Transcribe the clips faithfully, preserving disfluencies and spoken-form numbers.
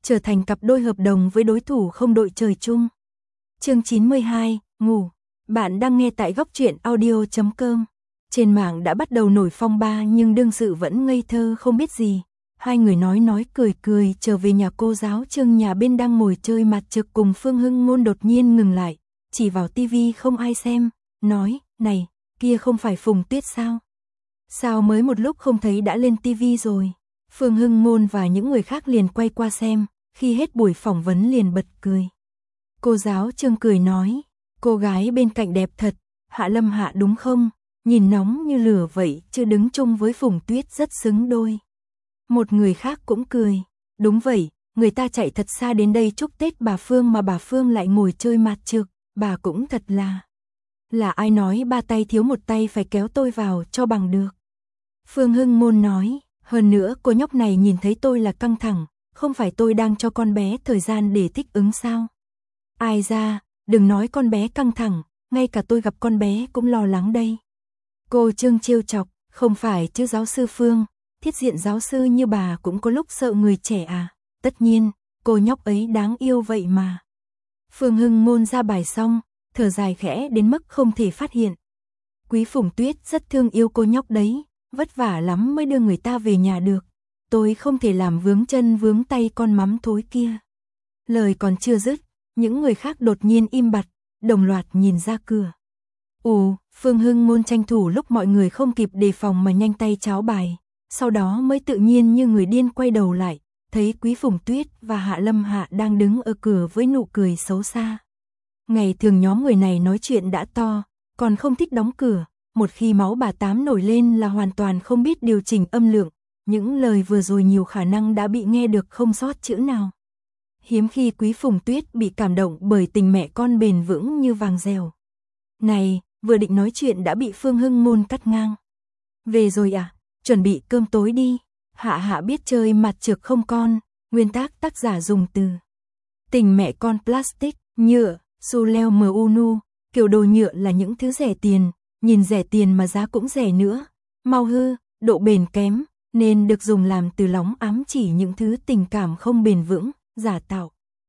trở thành cặp đôi hợp đồng với đối thủ không đội trời chung. Chương chín mươi hai, ngủ. Bạn đang nghe tại góc truyện audio chấm com. Trên mạng đã bắt đầu nổi phong ba nhưng đương sự vẫn ngây thơ không biết gì. Hai người nói nói cười cười trở về nhà cô giáo Trương nhà bên đang ngồi chơi mặt trực cùng Phương Hưng Ngôn đột nhiên ngừng lại, chỉ vào tivi không ai xem, nói, này, kia không phải Phùng Tuyết sao? Sao mới một lúc không thấy đã lên tivi rồi? Phương Hưng Ngôn và những người khác liền quay qua xem, khi hết buổi phỏng vấn liền bật cười. Cô giáo Trương cười nói, cô gái bên cạnh đẹp thật, Hạ Lâm Hạ đúng không? Nhìn nóng như lửa vậy chứ đứng chung với Phùng Tuyết rất xứng đôi. Một người khác cũng cười, đúng vậy, người ta chạy thật xa đến đây chúc Tết bà Phương mà bà Phương lại ngồi chơi mặt trực, bà cũng thật là... Là ai nói ba tay thiếu một tay phải kéo tôi vào cho bằng được. Phương Hưng Ngôn nói, hơn nữa cô nhóc này nhìn thấy tôi là căng thẳng, không phải tôi đang cho con bé thời gian để thích ứng sao? Ai ra, đừng nói con bé căng thẳng, ngay cả tôi gặp con bé cũng lo lắng đây. Cô Trương trêu chọc, không phải chứ giáo sư Phương, thiết diện giáo sư như bà cũng có lúc sợ người trẻ à, tất nhiên, cô nhóc ấy đáng yêu vậy mà. Phương Hưng Ngôn ra bài xong, thở dài khẽ đến mức không thể phát hiện. Quý Phùng Tuyết rất thương yêu cô nhóc đấy, vất vả lắm mới đưa người ta về nhà được. Tôi không thể làm vướng chân vướng tay con mắm thối kia. Lời còn chưa dứt, những người khác đột nhiên im bặt, đồng loạt nhìn ra cửa. Ồ, Phương Hưng Ngôn tranh thủ lúc mọi người không kịp đề phòng mà nhanh tay cháo bài, sau đó mới tự nhiên như người điên quay đầu lại, thấy Quý Phùng Tuyết và Hạ Lâm Hạ đang đứng ở cửa với nụ cười xấu xa. Ngày thường nhóm người này nói chuyện đã to, còn không thích đóng cửa, một khi máu bà Tám nổi lên là hoàn toàn không biết điều chỉnh âm lượng, những lời vừa rồi nhiều khả năng đã bị nghe được không sót chữ nào. Hiếm khi Quý Phùng Tuyết bị cảm động bởi tình mẹ con bền vững như vàng dèo. Này, vừa định nói chuyện đã bị Phương Hưng Ngôn cắt ngang. Về rồi à, chuẩn bị cơm tối đi. Hạ Hạ biết chơi mặt trược không con, nguyên tác tác giả dùng từ. Tình mẹ con plastic, nhựa, su leo mu nu, kiểu đồ nhựa là những thứ rẻ tiền, nhìn rẻ tiền mà giá cũng rẻ nữa, mau hư, độ bền kém, nên được dùng làm từ lóng ám chỉ những thứ tình cảm không bền vững, giả tạo.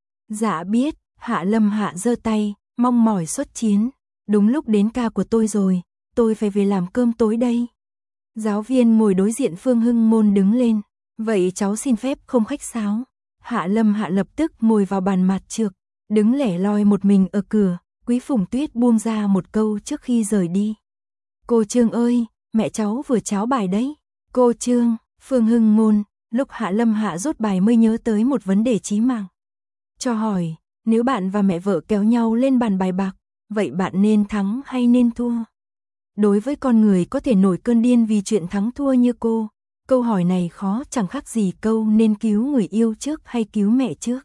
Dạ biết, Hạ Lâm Hạ giơ tay, mong mỏi xuất chiến. Đúng lúc đến ca của tôi rồi, tôi phải về làm cơm tối đây. Giáo viên ngồi đối diện Phương Hưng Ngôn đứng lên, vậy cháu xin phép không khách sáo. Hạ Lâm Hạ lập tức ngồi vào bàn mặt trược, đứng lẻ loi một mình ở cửa, Quý Phùng Tuyết buông ra một câu trước khi rời đi. Cô Trương ơi, mẹ cháu vừa cháo bài đấy. Cô Trương, Phương Hưng Ngôn, lúc Hạ Lâm Hạ rút bài mới nhớ tới một vấn đề chí mạng. Cho hỏi, nếu bạn và mẹ vợ kéo nhau lên bàn bài bạc, vậy bạn nên thắng hay nên thua? Đối với con người có thể nổi cơn điên vì chuyện thắng thua như cô, câu hỏi này khó chẳng khác gì câu nên cứu người yêu trước hay cứu mẹ trước.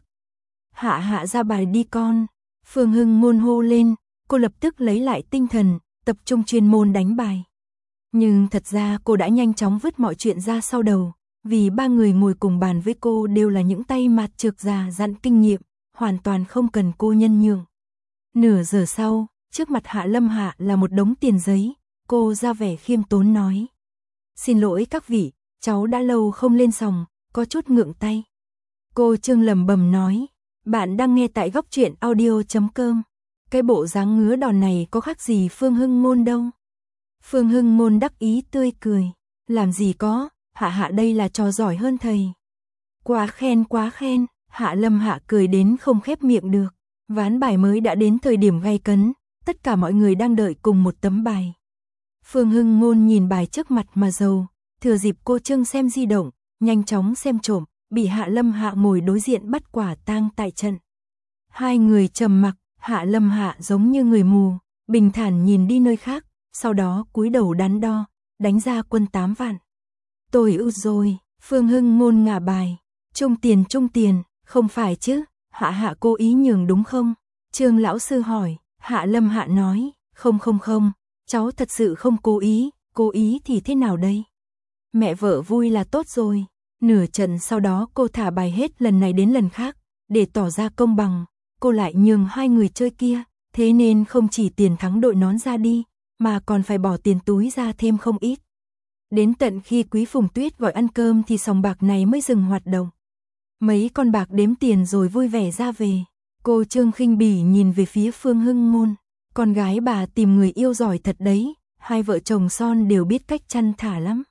Hạ Hạ ra bài đi con. Phương Hưng Ngôn hô lên, cô lập tức lấy lại tinh thần, tập trung chuyên môn đánh bài. Nhưng thật ra cô đã nhanh chóng vứt mọi chuyện ra sau đầu, vì ba người ngồi cùng bàn với cô đều là những tay mặt trược già dặn kinh nghiệm, hoàn toàn không cần cô nhân nhượng. Nửa giờ sau, trước mặt Hạ Lâm Hạ là một đống tiền giấy, cô ra vẻ khiêm tốn nói. Xin lỗi các vị, cháu đã lâu không lên sòng, có chút ngượng tay. Cô Trương lẩm bẩm nói, bạn đang nghe tại góc truyện audio chấm com. Cái bộ dáng ngứa đòn này có khác gì Phương Hưng Ngôn đâu. Phương Hưng Ngôn đắc ý tươi cười, làm gì có, Hạ Hạ đây là trò giỏi hơn thầy. Quá khen quá khen, Hạ Lâm Hạ cười đến không khép miệng được. Ván bài mới đã đến thời điểm gay cấn, tất cả mọi người đang đợi cùng một tấm bài. Phương Hưng Ngôn nhìn bài trước mặt mà giàu, thừa dịp cô Trương xem di động, nhanh chóng xem trộm, bị Hạ Lâm Hạ ngồi đối diện bắt quả tang tại trận. Hai người trầm mặc, Hạ Lâm Hạ giống như người mù, bình thản nhìn đi nơi khác, sau đó cúi đầu đắn đo, đánh ra quân tám vạn. Tôi ư rồi, Phương Hưng Ngôn ngả bài, trung tiền trung tiền, không phải chứ? Hạ Hạ cố ý nhường đúng không? Trương lão sư hỏi. Hạ Lâm Hạ nói, không không không, cháu thật sự không cố ý, cố ý thì thế nào đây? Mẹ vợ vui là tốt rồi. Nửa trận sau đó cô thả bài hết lần này đến lần khác, để tỏ ra công bằng, cô lại nhường hai người chơi kia, thế nên không chỉ tiền thắng đội nón ra đi, mà còn phải bỏ tiền túi ra thêm không ít. Đến tận khi Quý Phùng Tuyết gọi ăn cơm thì sòng bạc này mới dừng hoạt động. Mấy con bạc đếm tiền rồi vui vẻ ra về. Cô Trương khinh bỉ nhìn về phía Phương Hưng Ngôn. Con gái bà tìm người yêu giỏi thật đấy, hai vợ chồng son đều biết cách chăn thả lắm.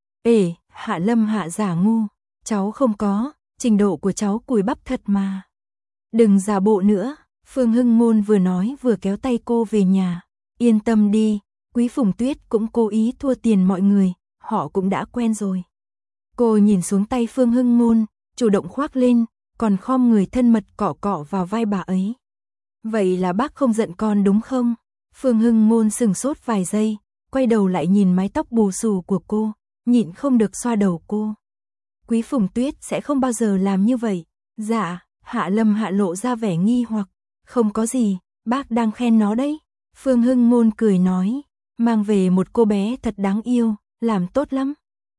Ê, Hạ Lâm Hạ giả ngu, cháu không có, trình độ của cháu cùi bắp thật mà. Đừng giả bộ nữa, Phương Hưng Ngôn vừa nói vừa kéo tay cô về nhà. Yên tâm đi, Quý Phùng Tuyết cũng cố ý thua tiền mọi người, họ cũng đã quen rồi. Cô nhìn xuống tay Phương Hưng Ngôn, chủ động khoác lên, còn khom người thân mật cọ cọ vào vai bà ấy. Vậy là bác không giận con đúng không? Phương Hưng Ngôn sừng sốt vài giây, quay đầu lại nhìn mái tóc bù xù của cô, nhịn không được xoa đầu cô. Quý Phùng Tuyết sẽ không bao giờ làm như vậy. Dạ, Hạ Lâm Hạ lộ ra vẻ nghi hoặc. Không có gì, bác đang khen nó đấy. Phương Hưng Ngôn cười nói, mang về một cô bé thật đáng yêu, làm tốt lắm.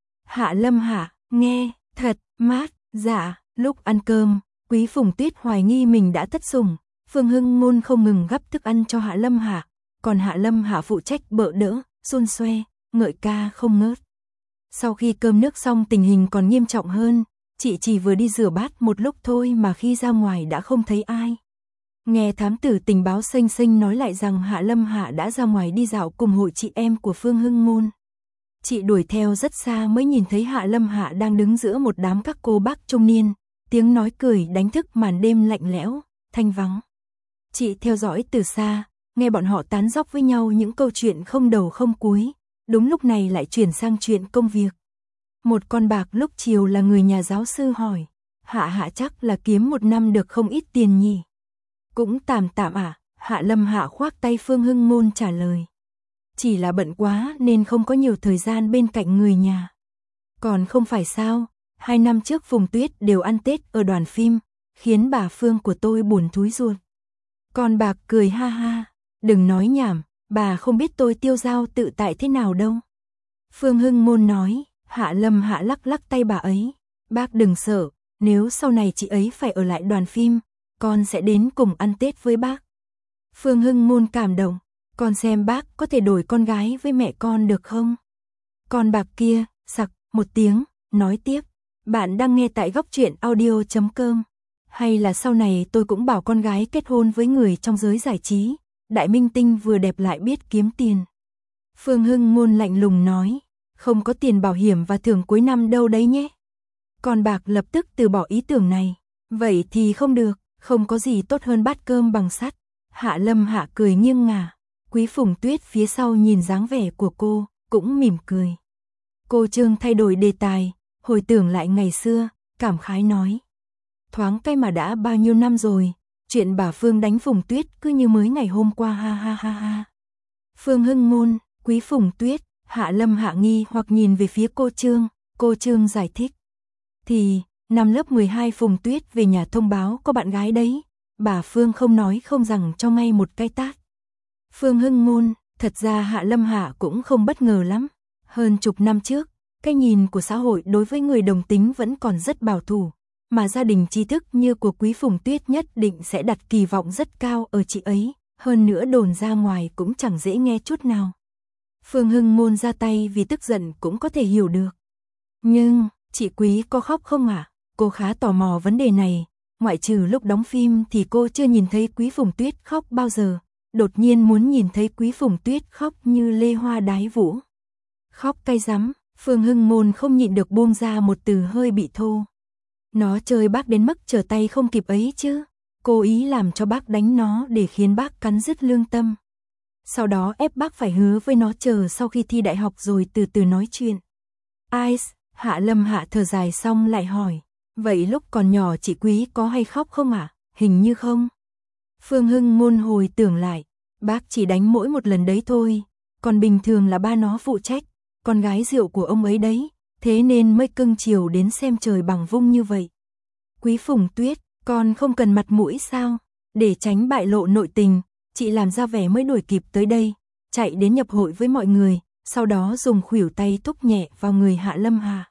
Hạ Lâm Hạ, nghe, thật, mát, dạ, lúc ăn cơm, Quý Phùng Tuyết hoài nghi mình đã thất sủng. Phương Hưng Ngôn không ngừng gắp thức ăn cho Hạ Lâm Hạ, còn Hạ Lâm Hạ phụ trách bợ đỡ, xôn xoe, ngợi ca không ngớt. Sau khi cơm nước xong tình hình còn nghiêm trọng hơn, chị chỉ vừa đi rửa bát một lúc thôi mà khi ra ngoài đã không thấy ai. Nghe thám tử tình báo xinh xinh nói lại rằng Hạ Lâm Hạ đã ra ngoài đi dạo cùng hội chị em của Phương Hưng Ngôn. Chị đuổi theo rất xa mới nhìn thấy Hạ Lâm Hạ đang đứng giữa một đám các cô bác trung niên, tiếng nói cười đánh thức màn đêm lạnh lẽo, thanh vắng. Chị theo dõi từ xa, nghe bọn họ tán dóc với nhau những câu chuyện không đầu không cuối, đúng lúc này lại chuyển sang chuyện công việc. Một con bạc lúc chiều là người nhà giáo sư hỏi, Hạ Hạ chắc là kiếm một năm được không ít tiền nhỉ? Cũng tạm tạm à, Hạ Lâm Hạ khoác tay Phương Hưng Ngôn trả lời. Chỉ là bận quá nên không có nhiều thời gian bên cạnh người nhà. Còn không phải sao, hai năm trước Phùng Tuyết đều ăn Tết ở đoàn phim, khiến bà Phương của tôi buồn thúi ruột. Con bạc cười ha ha, đừng nói nhảm, bà không biết tôi tiêu dao tự tại thế nào đâu. Phương Hưng Ngôn nói, Hạ Lâm Hạ lắc lắc tay bà ấy, bác đừng sợ, nếu sau này chị ấy phải ở lại đoàn phim, con sẽ đến cùng ăn Tết với bác. Phương Hưng Ngôn cảm động, con xem bác có thể đổi con gái với mẹ con được không? Con bạc kia, sặc, một tiếng, nói tiếp, bạn đang nghe tại góc truyện audio chấm com. Hay là sau này tôi cũng bảo con gái kết hôn với người trong giới giải trí, đại minh tinh vừa đẹp lại biết kiếm tiền. Phương Hưng Ngôn lạnh lùng nói, không có tiền bảo hiểm và thưởng cuối năm đâu đấy nhé. Con bạc lập tức từ bỏ ý tưởng này, vậy thì không được, không có gì tốt hơn bát cơm bằng sắt. Hạ Lâm Hạ cười nghiêng ngả, Quý Phùng Tuyết phía sau nhìn dáng vẻ của cô, cũng mỉm cười. Cô Trương thay đổi đề tài, hồi tưởng lại ngày xưa, cảm khái nói. Thoáng cái mà đã bao nhiêu năm rồi, chuyện bà Phương đánh Phùng Tuyết cứ như mới ngày hôm qua ha ha ha ha. Phương Hưng Ngôn, Quý Phùng Tuyết, Hạ Lâm Hạ nghi hoặc nhìn về phía cô Trương, cô Trương giải thích. Thì, năm lớp mười hai Phùng Tuyết về nhà thông báo có bạn gái đấy, bà Phương không nói không rằng cho ngay một cái tát. Phương Hưng Ngôn, thật ra Hạ Lâm Hạ cũng không bất ngờ lắm. Hơn chục năm trước, cái nhìn của xã hội đối với người đồng tính vẫn còn rất bảo thủ, mà gia đình tri thức như của Quý Phùng Tuyết nhất định sẽ đặt kỳ vọng rất cao ở chị ấy, hơn nữa đồn ra ngoài cũng chẳng dễ nghe chút nào. Phương Hưng Ngôn ra tay vì tức giận cũng có thể hiểu được. Nhưng, chị Quý có khóc không ạ? À? Cô khá tò mò vấn đề này, ngoại trừ lúc đóng phim thì cô chưa nhìn thấy Quý Phùng Tuyết khóc bao giờ, đột nhiên muốn nhìn thấy Quý Phùng Tuyết khóc như lê hoa đái vũ. Khóc cay rắm, Phương Hưng Ngôn không nhịn được buông ra một từ hơi bị thô. Nó chơi bác đến mức trở tay không kịp ấy chứ, cố ý làm cho bác đánh nó để khiến bác cắn rứt lương tâm. Sau đó ép bác phải hứa với nó chờ sau khi thi đại học rồi từ từ nói chuyện. Ai, Hạ Lâm Hạ thở dài xong lại hỏi, vậy lúc còn nhỏ chị Quý có hay khóc không ạ? À? Hình như không. Phương Hưng Ngôn hồi tưởng lại, bác chỉ đánh mỗi một lần đấy thôi, còn bình thường là ba nó phụ trách, con gái rượu của ông ấy đấy, thế nên mới cưng chiều đến xem trời bằng vung như vậy. Quý Phùng Tuyết, con không cần mặt mũi sao? Để tránh bại lộ nội tình, chị làm ra vẻ mới đuổi kịp tới đây, chạy đến nhập hội với mọi người, sau đó dùng khuỷu tay thúc nhẹ vào người Hạ Lâm Hạ.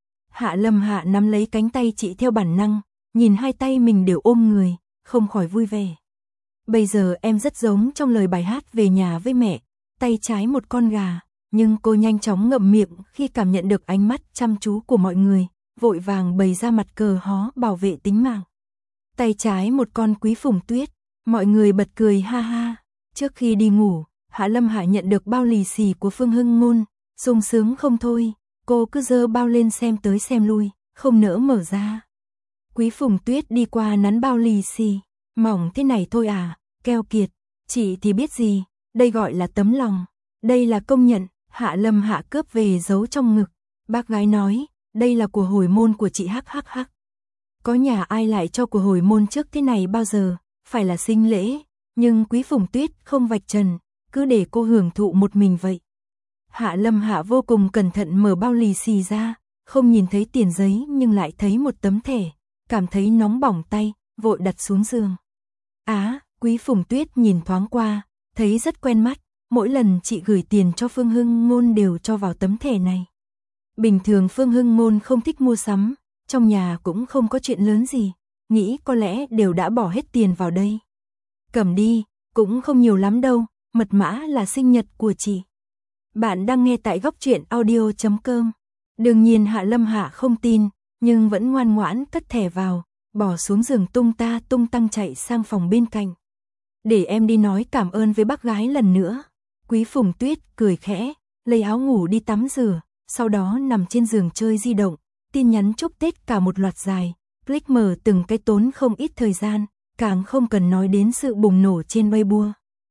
Hạ Lâm Hạ nắm lấy cánh tay chị theo bản năng, nhìn hai tay mình đều ôm người, không khỏi vui vẻ. Bây giờ em rất giống trong lời bài hát Về nhà với mẹ, tay trái một con gà, nhưng cô nhanh chóng ngậm miệng khi cảm nhận được ánh mắt chăm chú của mọi người, vội vàng bày ra mặt cờ hó bảo vệ tính mạng. Tay trái một con Quý Phùng Tuyết, mọi người bật cười ha ha. Trước khi đi ngủ, Hạ Lâm Hạ nhận được bao lì xì của Phương Hưng Ngôn, sung sướng không thôi, cô cứ giơ bao lên xem tới xem lui, không nỡ mở ra. Quý Phùng Tuyết đi qua nắn bao lì xì, mỏng thế này thôi à, keo kiệt, chị thì biết gì, đây gọi là tấm lòng, đây là công nhận. Hạ Lâm Hạ cướp về giấu trong ngực, bác gái nói, đây là của hồi môn của chị hắc hắc hắc. Có nhà ai lại cho của hồi môn trước thế này bao giờ, phải là sinh lễ, nhưng Quý Phùng Tuyết không vạch trần, cứ để cô hưởng thụ một mình vậy. Hạ Lâm Hạ vô cùng cẩn thận mở bao lì xì ra, không nhìn thấy tiền giấy nhưng lại thấy một tấm thẻ, cảm thấy nóng bỏng tay, vội đặt xuống giường. Á, Quý Phùng Tuyết nhìn thoáng qua, thấy rất quen mắt, mỗi lần chị gửi tiền cho Phương Hưng Ngôn đều cho vào tấm thẻ này. Bình thường Phương Hưng Ngôn không thích mua sắm, trong nhà cũng không có chuyện lớn gì, nghĩ có lẽ đều đã bỏ hết tiền vào đây. Cầm đi, cũng không nhiều lắm đâu, mật mã là sinh nhật của chị. Bạn đang nghe tại góc truyện audio chấm com. Đương nhiên Hạ Lâm Hạ không tin, nhưng vẫn ngoan ngoãn cất thẻ vào, bỏ xuống giường tung ta tung tăng chạy sang phòng bên cạnh. Để em đi nói cảm ơn với bác gái lần nữa. Quý Phùng Tuyết cười khẽ, lấy áo ngủ đi tắm rửa, sau đó nằm trên giường chơi di động, tin nhắn chúc Tết cả một loạt dài, click mở từng cái tốn không ít thời gian, càng không cần nói đến sự bùng nổ trên Weibo.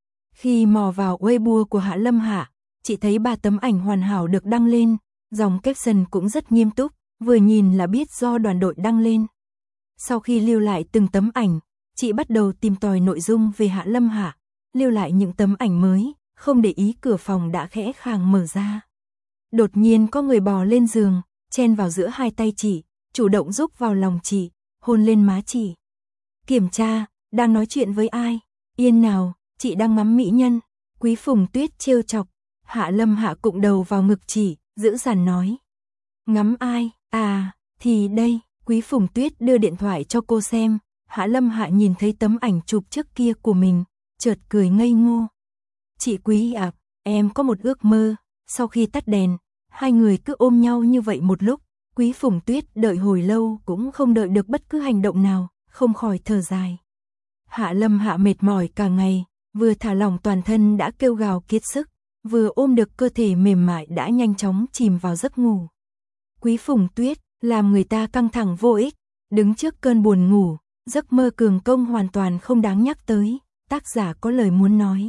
Khi mò vào Weibo của Hạ Lâm Hạ, chị thấy ba tấm ảnh hoàn hảo được đăng lên, dòng caption cũng rất nghiêm túc, vừa nhìn là biết do đoàn đội đăng lên. Sau khi lưu lại từng tấm ảnh, chị bắt đầu tìm tòi nội dung về Hạ Lâm Hạ, lưu lại những tấm ảnh mới, không để ý cửa phòng đã khẽ khàng mở ra. Đột nhiên có người bò lên giường, chen vào giữa hai tay chị, chủ động rúc vào lòng chị, hôn lên má chị. Kiểm tra, đang nói chuyện với ai? Yên nào, chị đang ngắm mỹ nhân. Quý Phùng Tuyết trêu chọc. Hạ Lâm Hạ cụng đầu vào ngực chị, dữ dằn nói. Ngắm ai? À, thì đây. Quý Phùng Tuyết đưa điện thoại cho cô xem. Hạ Lâm Hạ nhìn thấy tấm ảnh chụp trước kia của mình, chợt cười ngây ngô. Chị Quý ạ, à, em có một ước mơ. Sau khi tắt đèn, hai người cứ ôm nhau như vậy một lúc. Quý Phùng Tuyết đợi hồi lâu cũng không đợi được bất cứ hành động nào, không khỏi thở dài. Hạ Lâm Hạ mệt mỏi cả ngày, vừa thả lỏng toàn thân đã kêu gào kiệt sức, vừa ôm được cơ thể mềm mại đã nhanh chóng chìm vào giấc ngủ. Quý Phùng Tuyết làm người ta căng thẳng vô ích, đứng trước cơn buồn ngủ, giấc mơ cường công hoàn toàn không đáng nhắc tới, tác giả có lời muốn nói.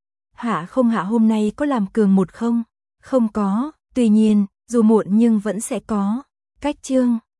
Hạ không Hạ hôm nay có làm cường một không? Không có, tuy nhiên, dù muộn nhưng vẫn sẽ có. Cách chương